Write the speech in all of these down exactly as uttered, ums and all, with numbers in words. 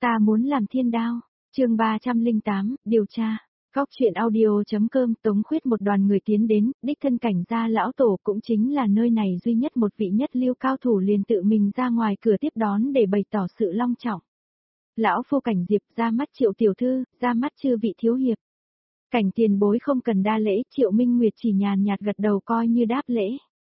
Ta muốn làm thiên đao. Chương ba trăm lẻ tám, điều tra. Góc truyện audio.com. Tống Khuyết một đoàn người tiến đến, đích thân Cảnh gia lão tổ cũng chính là nơi này duy nhất một vị nhất lưu cao thủ liền tự mình ra ngoài cửa tiếp đón để bày tỏ sự long trọng. Lão phu Cảnh Diệp, ra mắt Triệu tiểu thư, ra mắt chư vị thiếu hiệp. Cảnh tiền bối không cần đa lễ, Triệu Minh Nguyệt chỉ nhàn nhạt gật đầu coi như đáp lễ.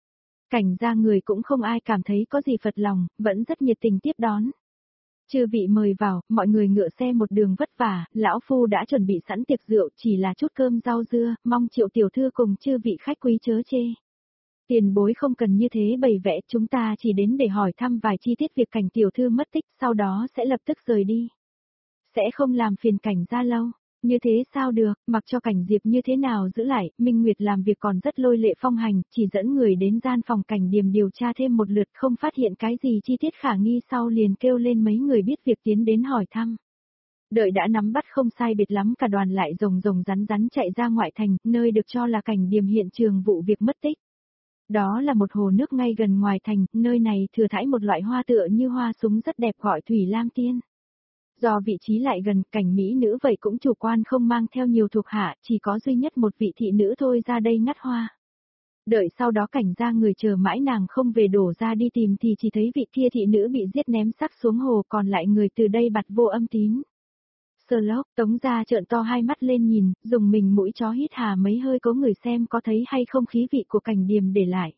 Cảnh gia người cũng không ai cảm thấy có gì phật lòng, vẫn rất nhiệt tình tiếp đón. Chư vị mời vào, mọi người ngựa xe một đường vất vả, lão phu đã chuẩn bị sẵn tiệc rượu, chỉ là chút cơm rau dưa, mong Triệu tiểu thư cùng chư vị khách quý chớ chê. Tiền bối không cần như thế bày vẽ, chúng ta chỉ đến để hỏi thăm vài chi tiết việc Cảnh tiểu thư mất tích, sau đó sẽ lập tức rời đi. Sẽ không làm phiền Cảnh gia lâu. Như thế sao được, mặc cho Cảnh Diệp như thế nào giữ lại, Minh Nguyệt làm việc còn rất lôi lệ phong hành, chỉ dẫn người đến gian phòng Cảnh Điềm điều tra thêm một lượt không phát hiện cái gì chi tiết khả nghi sau liền kêu lên mấy người biết việc tiến đến hỏi thăm. Đợi đã nắm bắt không sai biệt lắm cả đoàn lại rồng rồng rắn rắn chạy ra ngoại thành, nơi được cho là Cảnh Điềm hiện trường vụ việc mất tích. Đó là một hồ nước ngay gần ngoài thành, nơi này thừa thãi một loại hoa tựa như hoa súng rất đẹp gọi Thủy Lam Tiên. Do vị trí lại gần, Cảnh mỹ nữ vậy cũng chủ quan không mang theo nhiều thuộc hạ, chỉ có duy nhất một vị thị nữ thôi ra đây ngắt hoa. Đợi sau đó Cảnh gia người chờ mãi nàng không về đổ ra đi tìm thì chỉ thấy vị kia thị nữ bị giết ném xác xuống hồ, còn lại người từ đây bặt vô âm tín. Sherlock, Tống gia trợn to hai mắt lên nhìn, dùng mình mũi chó hít hà mấy hơi có người xem có thấy hay không khí vị của Cảnh Điềm để lại.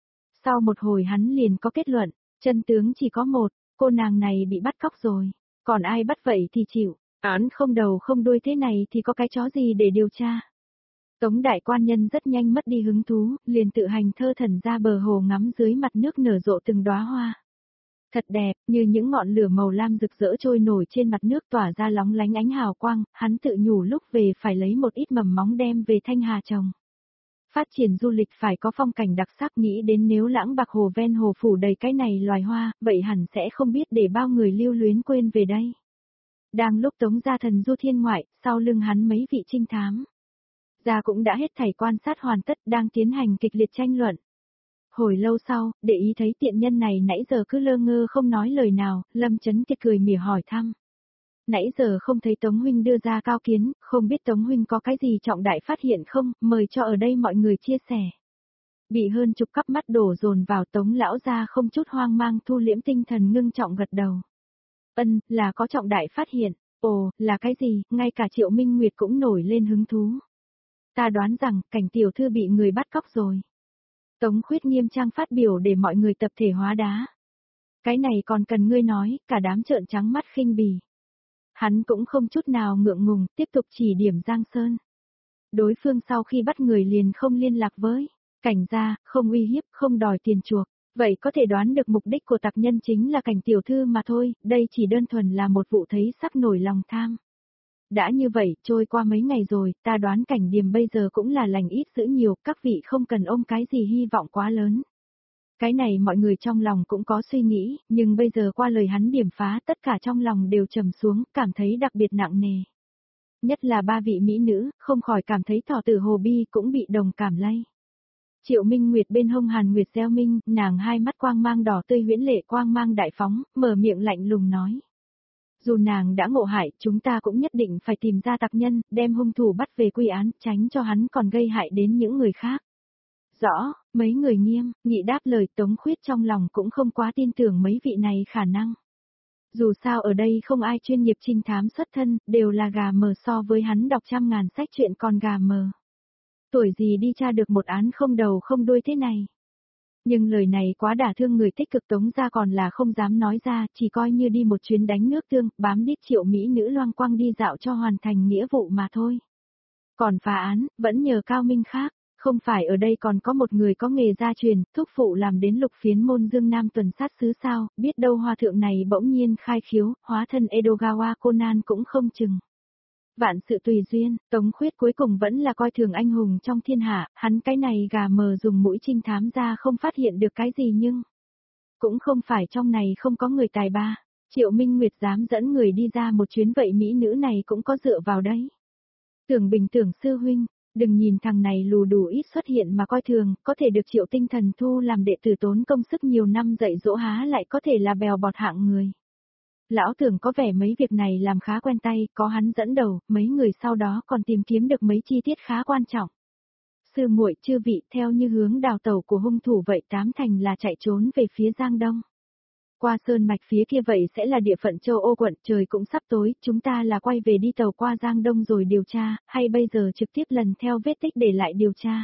Sau một hồi hắn liền có kết luận, chân tướng chỉ có một, cô nàng này bị bắt cóc rồi. Còn ai bắt vậy thì chịu, án không đầu không đuôi thế này thì có cái chó gì để điều tra. Tống đại quan nhân rất nhanh mất đi hứng thú, liền tự hành thơ thần ra bờ hồ ngắm dưới mặt nước nở rộ từng đóa hoa. Thật đẹp, như những ngọn lửa màu lam rực rỡ trôi nổi trên mặt nước tỏa ra lóng lánh ánh hào quang, hắn tự nhủ lúc về phải lấy một ít mầm móng đem về Thanh Hà trồng. Phát triển du lịch phải có phong cảnh đặc sắc, nghĩ đến nếu lãng bạc hồ ven hồ phủ đầy cái này loài hoa, vậy hẳn sẽ không biết để bao người lưu luyến quên về đây. Đang lúc Tống gia thần du thiên ngoại, sau lưng hắn mấy vị trinh thám. Gia cũng đã hết thảy quan sát hoàn tất, đang tiến hành kịch liệt tranh luận. Hồi lâu sau, để ý thấy tiện nhân này nãy giờ cứ lơ ngơ không nói lời nào, Lâm Chấn Kiệt cười mỉa hỏi thăm. Nãy giờ không thấy Tống huynh đưa ra cao kiến, không biết Tống huynh có cái gì trọng đại phát hiện không, mời cho ở đây mọi người chia sẻ. Bị hơn chục cắp mắt đổ dồn vào, Tống lão gia không chút hoang mang thu liễm tinh thần ngưng trọng gật đầu. Ân, là có trọng đại phát hiện, ồ, là cái gì, ngay cả Triệu Minh Nguyệt cũng nổi lên hứng thú. Ta đoán rằng, Cảnh tiểu thư bị người bắt cóc rồi. Tống Khuyết nghiêm trang phát biểu để mọi người tập thể hóa đá. Cái này còn cần ngươi nói, cả đám trợn trắng mắt khinh bỉ. Hắn cũng không chút nào ngượng ngùng, tiếp tục chỉ điểm Giang Sơn. Đối phương sau khi bắt người liền không liên lạc với Cảnh gia, không uy hiếp, không đòi tiền chuộc. Vậy có thể đoán được mục đích của tặc nhân chính là Cảnh tiểu thư mà thôi, đây chỉ đơn thuần là một vụ thấy sắc nổi lòng tham. Đã như vậy, trôi qua mấy ngày rồi, ta đoán Cảnh Điềm bây giờ cũng là lành ít dữ nhiều, các vị không cần ôm cái gì hy vọng quá lớn. Cái này mọi người trong lòng cũng có suy nghĩ, nhưng bây giờ qua lời hắn điểm phá tất cả trong lòng đều trầm xuống, cảm thấy đặc biệt nặng nề. Nhất là ba vị mỹ nữ, không khỏi cảm thấy thỏ tử Hồ Bi cũng bị đồng cảm lay. Triệu Minh Nguyệt bên hông Hàn Nguyệt gieo minh, nàng hai mắt quang mang đỏ tươi huyễn lệ quang mang đại phóng, mở miệng lạnh lùng nói. Dù nàng đã ngộ hại, chúng ta cũng nhất định phải tìm ra tặc nhân, đem hung thủ bắt về quy án, tránh cho hắn còn gây hại đến những người khác. Rõ, mấy người nghiêm, nghị đáp lời. Tống Khuyết trong lòng cũng không quá tin tưởng mấy vị này khả năng. Dù sao ở đây không ai chuyên nghiệp trinh thám xuất thân, đều là gà mờ so với hắn đọc trăm ngàn sách truyện còn gà mờ. Tuổi gì đi tra được một án không đầu không đuôi thế này. Nhưng lời này quá đả thương người tích cực, Tống gia còn là không dám nói ra, chỉ coi như đi một chuyến đánh nước tương, bám đít Triệu mỹ nữ loang quang đi dạo cho hoàn thành nghĩa vụ mà thôi. Còn phá án, vẫn nhờ cao minh khác. Không phải ở đây còn có một người có nghề gia truyền, thúc phụ làm đến lục phiến môn Dương Nam tuần sát xứ sao, biết đâu hòa thượng này bỗng nhiên khai khiếu, hóa thân Edogawa Conan cũng không chừng. Vạn sự tùy duyên, Tống Khuyết cuối cùng vẫn là coi thường anh hùng trong thiên hạ, hắn cái này gà mờ dùng mũi trinh thám ra không phát hiện được cái gì nhưng cũng không phải trong này không có người tài ba. Triệu Minh Nguyệt dám dẫn người đi ra một chuyến vậy mỹ nữ này cũng có dựa vào đấy. Tưởng Bình tưởng sư huynh. Đừng nhìn thằng này lù đù ít xuất hiện mà coi thường, có thể được Triệu Tinh Thần thu làm đệ tử tốn công sức nhiều năm dạy dỗ há lại có thể là bèo bọt hạng người. Lão Tưởng có vẻ mấy việc này làm khá quen tay, có hắn dẫn đầu, mấy người sau đó còn tìm kiếm được mấy chi tiết khá quan trọng. Sư muội chư vị theo như hướng đào tẩu của hung thủ vậy tám thành là chạy trốn về phía Giang Đông. Qua sơn mạch phía kia vậy sẽ là địa phận châu Ô quận, trời cũng sắp tối, chúng ta là quay về đi tàu qua Giang Đông rồi điều tra, hay bây giờ trực tiếp lần theo vết tích để lại điều tra.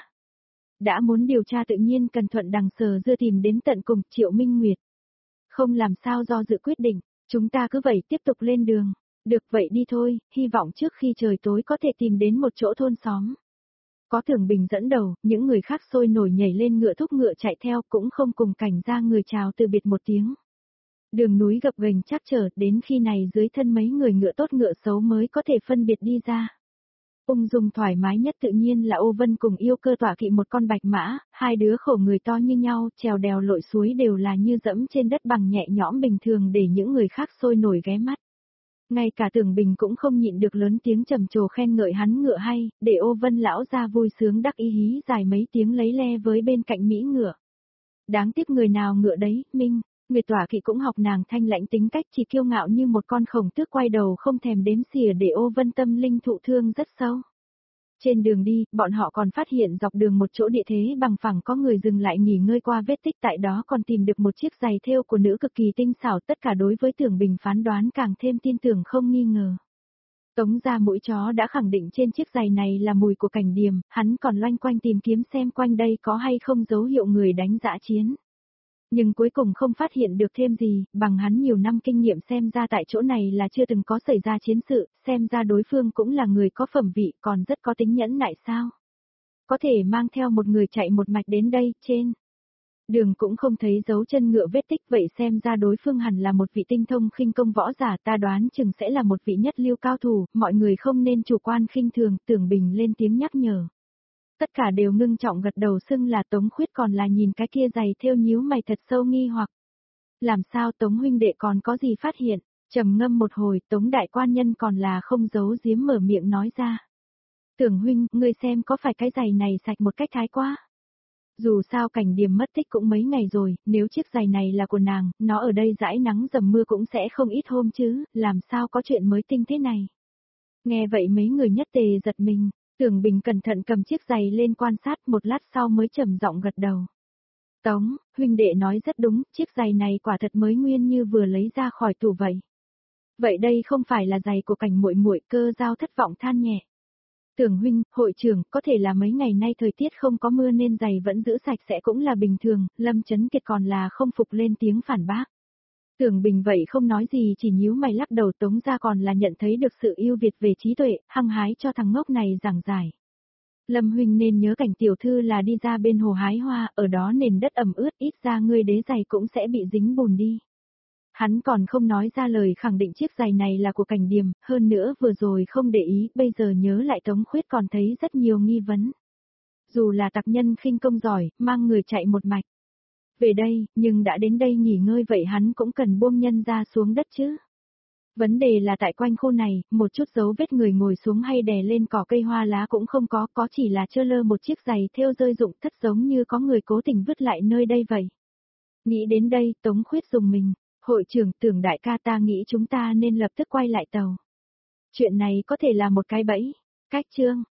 Đã muốn điều tra tự nhiên cần thuận đằng sờ dưa tìm đến tận cùng. Triệu Minh Nguyệt. Không làm sao do dự quyết định, chúng ta cứ vậy tiếp tục lên đường. Được vậy đi thôi, hy vọng trước khi trời tối có thể tìm đến một chỗ thôn xóm. Có Tưởng Bình dẫn đầu, những người khác sôi nổi nhảy lên ngựa thúc ngựa chạy theo cũng không cùng cảnh ra người chào từ biệt một tiếng. Đường núi gập ghềnh chắc trở, đến khi này dưới thân mấy người ngựa tốt ngựa xấu mới có thể phân biệt đi ra. Ung dung thoải mái nhất tự nhiên là Ô Vân cùng Yêu Cơ tọa kỵ một con bạch mã, hai đứa khổ người to như nhau, trèo đèo lội suối đều là như dẫm trên đất bằng nhẹ nhõm bình thường để những người khác sôi nổi ghé mắt. Ngay cả Tưởng Bình cũng không nhịn được lớn tiếng trầm trồ khen ngợi hắn ngựa hay, để Ô Vân lão ra vui sướng đắc ý hí dài mấy tiếng lấy le với bên cạnh mỹ ngựa. Đáng tiếc người nào ngựa đấy, Minh. Người tỏa kỵ cũng học nàng thanh lãnh tính cách chỉ kiêu ngạo như một con khổng tước quay đầu không thèm đếm xỉa để Ô Vân tâm linh thụ thương rất sâu. Trên đường đi, bọn họ còn phát hiện dọc đường một chỗ địa thế bằng phẳng có người dừng lại nghỉ ngơi qua vết tích tại đó còn tìm được một chiếc giày thêu của nữ cực kỳ tinh xảo, tất cả đối với Tưởng Bình phán đoán càng thêm tin tưởng không nghi ngờ. Tống ra mũi chó đã khẳng định trên chiếc giày này là mùi của Cảnh Điềm, hắn còn loanh quanh tìm kiếm xem quanh đây có hay không dấu hiệu người đánh dã chiến. Nhưng cuối cùng không phát hiện được thêm gì, bằng hắn nhiều năm kinh nghiệm xem ra tại chỗ này là chưa từng có xảy ra chiến sự, xem ra đối phương cũng là người có phẩm vị còn rất có tính nhẫn nại sao. Có thể mang theo một người chạy một mạch đến đây, trên đường cũng không thấy dấu chân ngựa vết tích vậy xem ra đối phương hẳn là một vị tinh thông khinh công võ giả ta đoán chừng sẽ là một vị nhất lưu cao thủ, mọi người không nên chủ quan khinh thường, Tưởng Bình lên tiếng nhắc nhở. Tất cả đều ngưng trọng gật đầu xưng là Tống Khuyết còn là nhìn cái kia giày thêu nhíu mày thật sâu nghi hoặc. Làm sao Tống huynh đệ còn có gì phát hiện, trầm ngâm một hồi Tống đại quan nhân còn là không giấu giếm mở miệng nói ra. Tưởng huynh, ngươi xem có phải cái giày này sạch một cách thái quá. Dù sao Cảnh Điềm mất tích cũng mấy ngày rồi, nếu chiếc giày này là của nàng, nó ở đây dãi nắng dầm mưa cũng sẽ không ít hôm chứ, làm sao có chuyện mới tinh thế này. Nghe vậy mấy người nhất tề giật mình. Tưởng Bình cẩn thận cầm chiếc giày lên quan sát một lát sau mới trầm giọng gật đầu. Tống, huynh đệ nói rất đúng, chiếc giày này quả thật mới nguyên như vừa lấy ra khỏi tủ vậy. Vậy đây không phải là giày của Cảnh muội muội, Cơ Giao thất vọng than nhẹ. Tưởng huynh, hội trưởng, có thể là mấy ngày nay thời tiết không có mưa nên giày vẫn giữ sạch sẽ cũng là bình thường, Lâm Chấn Kiệt còn là không phục lên tiếng phản bác. Tưởng Bình vậy không nói gì chỉ nhíu mày lắc đầu Tống ra còn là nhận thấy được sự ưu việt về trí tuệ, hăng hái cho thằng ngốc này giảng giải. Lâm huynh nên nhớ Cảnh tiểu thư là đi ra bên hồ hái hoa, ở đó nền đất ẩm ướt ít ra ngươi đế giày cũng sẽ bị dính bùn đi. Hắn còn không nói ra lời khẳng định chiếc giày này là của Cảnh Điềm, hơn nữa vừa rồi không để ý, bây giờ nhớ lại Tống Khuyết còn thấy rất nhiều nghi vấn. Dù là tặc nhân khinh công giỏi, mang người chạy một mạch. Về đây, nhưng đã đến đây nghỉ ngơi vậy hắn cũng cần buông nhân ra xuống đất chứ. Vấn đề là tại quanh khu này, một chút dấu vết người ngồi xuống hay đè lên cỏ cây hoa lá cũng không có, có chỉ là trơ lơ một chiếc giày thêu rơi rụng thất giống như có người cố tình vứt lại nơi đây vậy. Nghĩ đến đây, Tống Khuyết dùng mình, hội trưởng Tưởng đại ca ta nghĩ chúng ta nên lập tức quay lại tàu. Chuyện này có thể là một cái bẫy, cách chương.